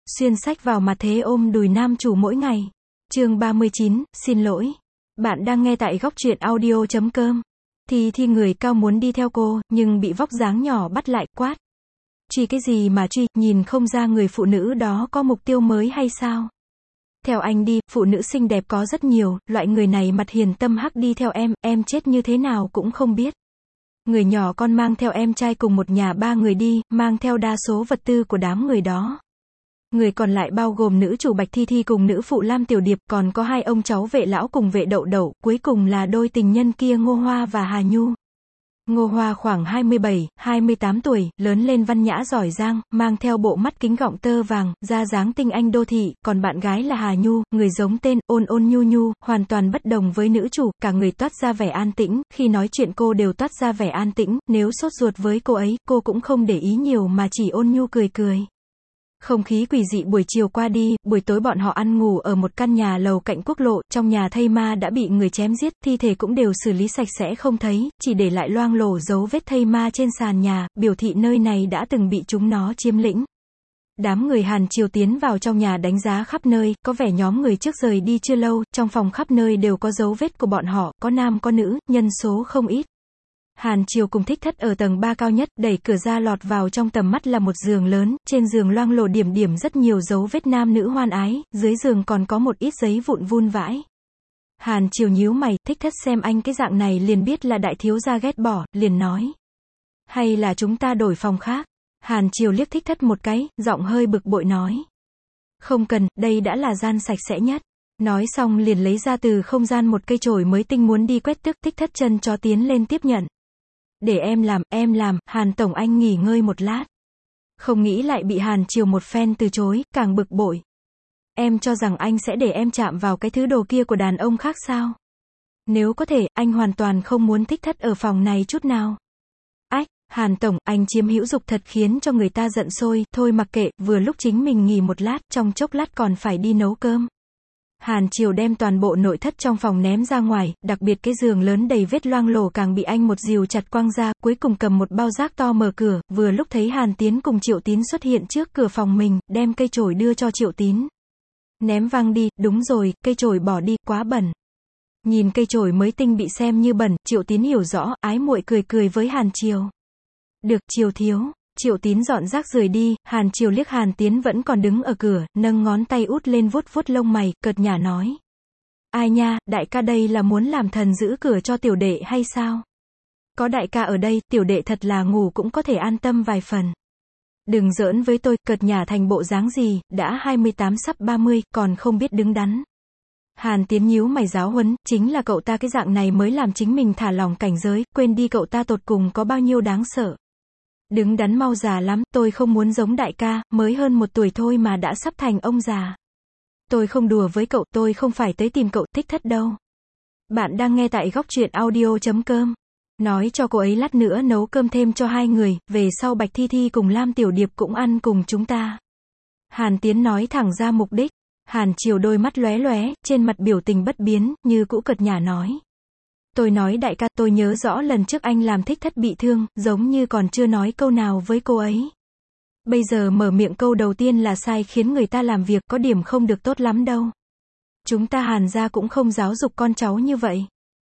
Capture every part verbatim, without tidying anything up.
Xuyên sách vào mặt thế ôm đùi nam chủ mỗi ngày. Chương ba mươi chín, xin lỗi. Bạn đang nghe tại góc truyện audio chấm com. Thì thi người cao muốn đi theo cô, nhưng bị vóc dáng nhỏ bắt lại, quát. Truy cái gì mà truy, nhìn không ra người phụ nữ đó có mục tiêu mới hay sao? Theo anh đi, phụ nữ xinh đẹp có rất nhiều, loại người này mặt hiền tâm hắc đi theo em, em chết như thế nào cũng không biết. Người nhỏ con mang theo em trai cùng một nhà ba người đi, mang theo đa số vật tư của đám người đó. Người còn lại bao gồm nữ chủ Bạch Thi Thi cùng nữ phụ Lam Tiểu Điệp, còn có hai ông cháu Vệ Lão cùng Vệ Đậu Đậu, cuối cùng là đôi tình nhân kia Ngô Hoa và Hà Nhu. Ngô Hoa khoảng hai mươi bảy, hai mươi tám tuổi, lớn lên văn nhã giỏi giang, mang theo bộ mắt kính gọng tơ vàng, da dáng tinh anh đô thị, còn bạn gái là Hà Nhu, người giống tên, ôn ôn nhu nhu, hoàn toàn bất đồng với nữ chủ, cả người toát ra vẻ an tĩnh, khi nói chuyện cô đều toát ra vẻ an tĩnh, nếu sốt ruột với cô ấy, cô cũng không để ý nhiều mà chỉ ôn nhu cười cười. Không khí quỷ dị buổi chiều qua đi, buổi tối bọn họ ăn ngủ ở một căn nhà lầu cạnh quốc lộ, trong nhà thây ma đã bị người chém giết, thi thể cũng đều xử lý sạch sẽ không thấy, chỉ để lại loang lổ dấu vết thây ma trên sàn nhà, biểu thị nơi này đã từng bị chúng nó chiếm lĩnh. Đám người Hàn Triều tiến vào trong nhà đánh giá khắp nơi, có vẻ nhóm người trước rời đi chưa lâu, trong phòng khắp nơi đều có dấu vết của bọn họ, có nam có nữ, nhân số không ít. Hàn Triều cùng Thích Thất ở tầng ba cao nhất, đẩy cửa ra lọt vào trong tầm mắt là một giường lớn, trên giường loang lổ điểm điểm rất nhiều dấu vết nam nữ hoan ái, dưới giường còn có một ít giấy vụn vun vãi. Hàn Triều nhíu mày, Thích Thất xem anh cái dạng này liền biết là đại thiếu gia ghét bỏ, liền nói. Hay là chúng ta đổi phòng khác? Hàn Triều liếc Thích Thất một cái, giọng hơi bực bội nói. Không cần, đây đã là gian sạch sẽ nhất. Nói xong liền lấy ra từ không gian một cây chổi mới tinh muốn đi quét tước, Thích Thất chân cho tiến lên tiếp nhận. Để em làm, em làm, Hàn Tổng anh nghỉ ngơi một lát. Không nghĩ lại bị Hàn Triều một phen từ chối, càng bực bội. Em cho rằng anh sẽ để em chạm vào cái thứ đồ kia của đàn ông khác sao? Nếu có thể, anh hoàn toàn không muốn Thích Thất ở phòng này chút nào. Ách, Hàn Tổng, anh chiếm hữu dục thật khiến cho người ta giận sôi, thôi mặc kệ, vừa lúc chính mình nghỉ một lát, trong chốc lát còn phải đi nấu cơm. Hàn Triều đem toàn bộ nội thất trong phòng ném ra ngoài, đặc biệt cái giường lớn đầy vết loang lổ càng bị anh một dìu chặt quăng ra, cuối cùng cầm một bao rác to mở cửa, vừa lúc thấy Hàn Tiến cùng Triệu Tín xuất hiện trước cửa phòng mình, đem cây chổi đưa cho Triệu Tín. Ném văng đi, đúng rồi, cây chổi bỏ đi, quá bẩn. Nhìn cây chổi mới tinh bị xem như bẩn, Triệu Tín hiểu rõ, ái muội cười cười với Hàn Triều. Được, Triều thiếu. Triệu Tín dọn rác rời đi, Hàn Triều liếc Hàn Tiến vẫn còn đứng ở cửa, nâng ngón tay út lên vuốt vuốt lông mày, cợt nhả nói. Ai nha, đại ca đây là muốn làm thần giữ cửa cho tiểu đệ hay sao? Có đại ca ở đây, tiểu đệ thật là ngủ cũng có thể an tâm vài phần. Đừng giỡn với tôi, cợt nhả thành bộ dáng gì, đã hai mươi tám sắp ba mươi, còn không biết đứng đắn. Hàn Tiến nhíu mày giáo huấn, chính là cậu ta cái dạng này mới làm chính mình thả lỏng cảnh giới, quên đi cậu ta tột cùng có bao nhiêu đáng sợ. Đứng đắn mau già lắm, tôi không muốn giống đại ca, mới hơn một tuổi thôi mà đã sắp thành ông già. Tôi không đùa với cậu, tôi không phải tới tìm cậu Thích Thất đâu. Bạn đang nghe tại góc truyện audio chấm com. Nói cho cô ấy lát nữa nấu cơm thêm cho hai người, về sau Bạch Thi Thi cùng Lam Tiểu Điệp cũng ăn cùng chúng ta. Hàn Tiến nói thẳng ra mục đích. Hàn Triều đôi mắt lóe lóe, trên mặt biểu tình bất biến, như cũ cợt nhả nói. Tôi nói đại ca, tôi nhớ rõ lần trước anh làm Thích Thất bị thương, giống như còn chưa nói câu nào với cô ấy. Bây giờ mở miệng câu đầu tiên là sai khiến người ta làm việc, có điểm không được tốt lắm đâu. Chúng ta Hàn gia cũng không giáo dục con cháu như vậy.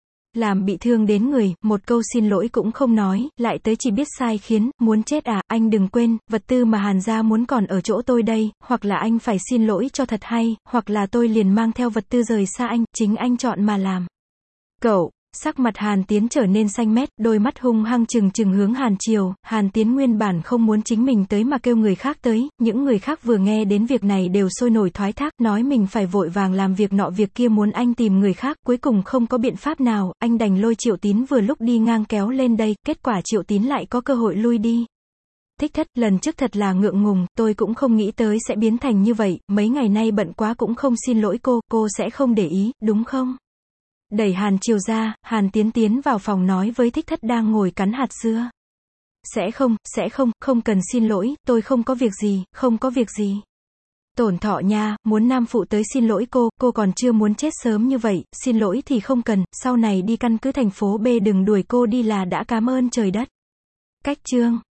Làm bị thương đến người, một câu xin lỗi cũng không nói, lại tới chỉ biết sai khiến, muốn chết à, anh đừng quên, vật tư mà Hàn gia muốn còn ở chỗ tôi đây, hoặc là anh phải xin lỗi cho thật hay, hoặc là tôi liền mang theo vật tư rời xa anh, chính anh chọn mà làm. Cậu. Sắc mặt Hàn Tiến trở nên xanh mét, đôi mắt hung hăng trừng trừng hướng Hàn Triều, Hàn Tiến nguyên bản không muốn chính mình tới mà kêu người khác tới, những người khác vừa nghe đến việc này đều sôi nổi thoái thác, nói mình phải vội vàng làm việc nọ việc kia muốn anh tìm người khác, cuối cùng không có biện pháp nào, anh đành lôi Triệu Tín vừa lúc đi ngang kéo lên đây, kết quả Triệu Tín lại có cơ hội lui đi. Thích Thất, lần trước thật là ngượng ngùng, tôi cũng không nghĩ tới sẽ biến thành như vậy, mấy ngày nay bận quá cũng không xin lỗi cô, cô sẽ không để ý, đúng không? Đẩy Hàn Triều ra, Hàn Tiến tiến vào phòng nói với Thích Thất đang ngồi cắn hạt dưa. Sẽ không, sẽ không, không cần xin lỗi, tôi không có việc gì, không có việc gì. Tổn thọ nha, muốn nam phụ tới xin lỗi cô, cô còn chưa muốn chết sớm như vậy, xin lỗi thì không cần, sau này đi căn cứ thành phố B đừng đuổi cô đi là đã cảm ơn trời đất. Cách chương.